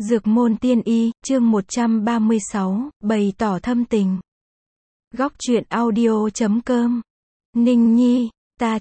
Dược môn tiên y, chương 136, bày tỏ thâm tình. Góc truyện audio.com. Ninh Nhi, ta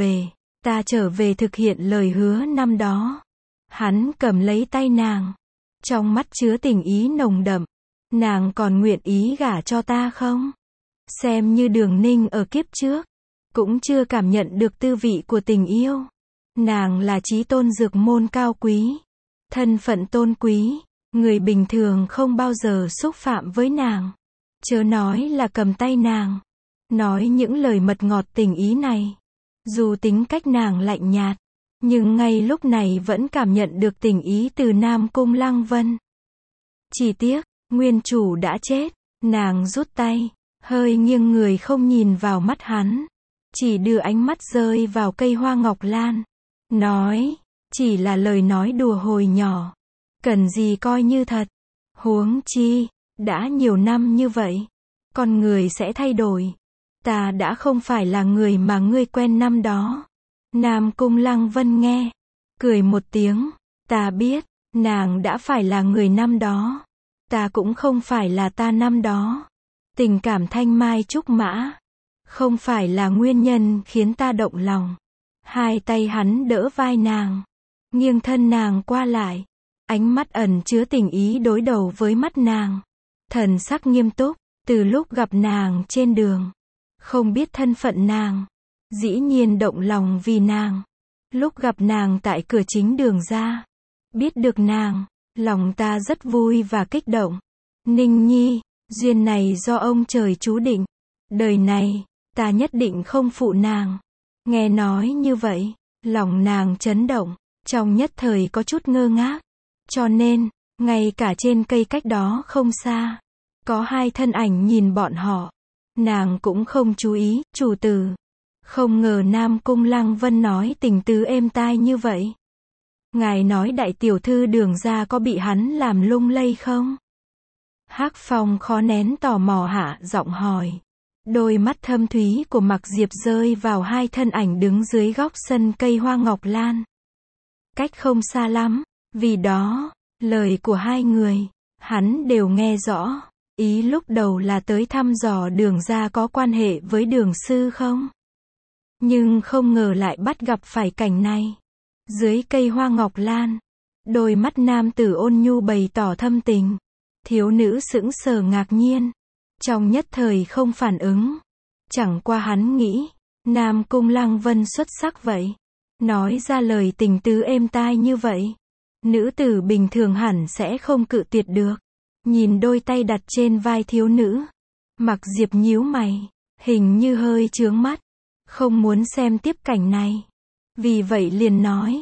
trở về thực hiện lời hứa năm đó. Hắn cầm lấy tay nàng, trong mắt chứa tình ý nồng đậm. Nàng còn nguyện ý gả cho ta không? Xem như Đường Ninh ở kiếp trước, cũng chưa cảm nhận được tư vị của tình yêu. Nàng là chí tôn dược môn cao quý, thân phận tôn quý, người bình thường không bao giờ xúc phạm với nàng. Chớ nói là cầm tay nàng, nói những lời mật ngọt tình ý này. Dù tính cách nàng lạnh nhạt, nhưng ngay lúc này vẫn cảm nhận được tình ý từ Nam Cung Lăng Vân. Chỉ tiếc, nguyên chủ đã chết, nàng rút tay, hơi nghiêng người không nhìn vào mắt hắn, chỉ đưa ánh mắt rơi vào cây hoa ngọc lan. Nói, chỉ là lời nói đùa hồi nhỏ, cần gì coi như thật. Huống chi, đã nhiều năm như vậy, con người sẽ thay đổi. Ta đã không phải là người mà ngươi quen năm đó. Nam Cung Lăng Vân nghe, cười một tiếng, ta biết, nàng đã phải là người năm đó. Ta cũng không phải là ta năm đó. Tình cảm thanh mai trúc mã, không phải là nguyên nhân khiến ta động lòng. Hai tay hắn đỡ vai nàng, nghiêng thân nàng qua lại, ánh mắt ẩn chứa tình ý đối đầu với mắt nàng. Thần sắc nghiêm túc, từ lúc gặp nàng trên đường, không biết thân phận nàng, dĩ nhiên động lòng vì nàng. Lúc gặp nàng tại cửa chính đường ra, biết được nàng, lòng ta rất vui và kích động. Ninh Nhi, duyên này do ông trời chú định, đời này, ta nhất định không phụ nàng. Nghe nói như vậy, lòng nàng chấn động, trong nhất thời có chút ngơ ngác. Cho nên, ngay cả trên cây cách đó không xa, có hai thân ảnh nhìn bọn họ. Nàng cũng không chú ý, chủ tử. Không ngờ Nam Cung Lăng Vân nói tình tứ êm tai như vậy. Ngài nói đại tiểu thư Đường gia có bị hắn làm lung lay không? Hắc Phong khó nén tò mò hạ giọng hỏi. Đôi mắt thâm thúy của Mặc Diệp rơi vào hai thân ảnh đứng dưới góc sân cây hoa ngọc lan. Cách không xa lắm, vì đó, lời của hai người, hắn đều nghe rõ. Ý lúc đầu là tới thăm dò Đường gia có quan hệ với Đường sư không? Nhưng không ngờ lại bắt gặp phải cảnh này. Dưới cây hoa ngọc lan, đôi mắt nam tử ôn nhu bày tỏ thâm tình. Thiếu nữ sững sờ ngạc nhiên, trong nhất thời không phản ứng. Chẳng qua hắn nghĩ, Nam Cung Lăng Vân xuất sắc vậy, nói ra lời tình tứ êm tai như vậy, nữ tử bình thường hẳn sẽ không cự tuyệt được. Nhìn đôi tay đặt trên vai thiếu nữ, Mặc Diệp nhíu mày, hình như hơi chướng mắt, không muốn xem tiếp cảnh này. Vì vậy liền nói,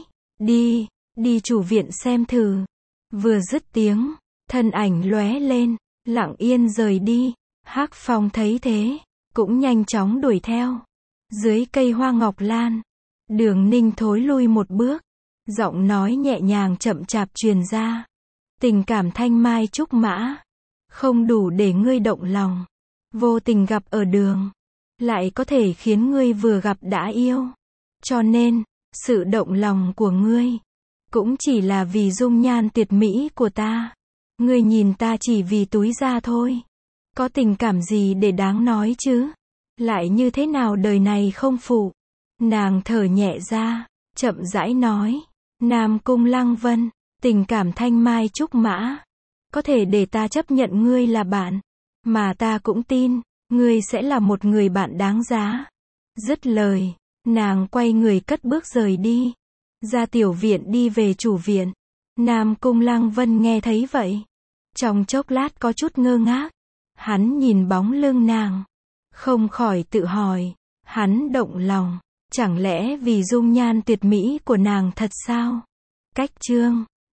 đi chủ viện xem thử. Vừa dứt tiếng, thân ảnh lóe lên, lặng yên rời đi. Hắc Phong thấy thế, cũng nhanh chóng đuổi theo. Dưới cây hoa ngọc lan, Đường Ninh thối lui một bước, giọng nói nhẹ nhàng chậm chạp truyền ra. Tình cảm thanh mai trúc mã, không đủ để ngươi động lòng. Vô tình gặp ở đường, lại có thể khiến ngươi vừa gặp đã yêu. Cho nên, sự động lòng của ngươi, cũng chỉ là vì dung nhan tuyệt mỹ của ta. Ngươi nhìn ta chỉ vì túi da thôi. Có tình cảm gì để đáng nói chứ? Lại như thế nào đời này không phụ? Nàng thở nhẹ ra, chậm rãi nói. Nam Cung Lăng Vân, tình cảm thanh mai trúc mã, có thể để ta chấp nhận ngươi là bạn. Mà ta cũng tin, ngươi sẽ là một người bạn đáng giá. Dứt lời, nàng quay người cất bước rời đi. Ra tiểu viện đi về chủ viện. Nam Cung Lăng Vân nghe thấy vậy, trong chốc lát có chút ngơ ngác. Hắn nhìn bóng lưng nàng, không khỏi tự hỏi, hắn động lòng, chẳng lẽ vì dung nhan tuyệt mỹ của nàng thật sao? Cách chương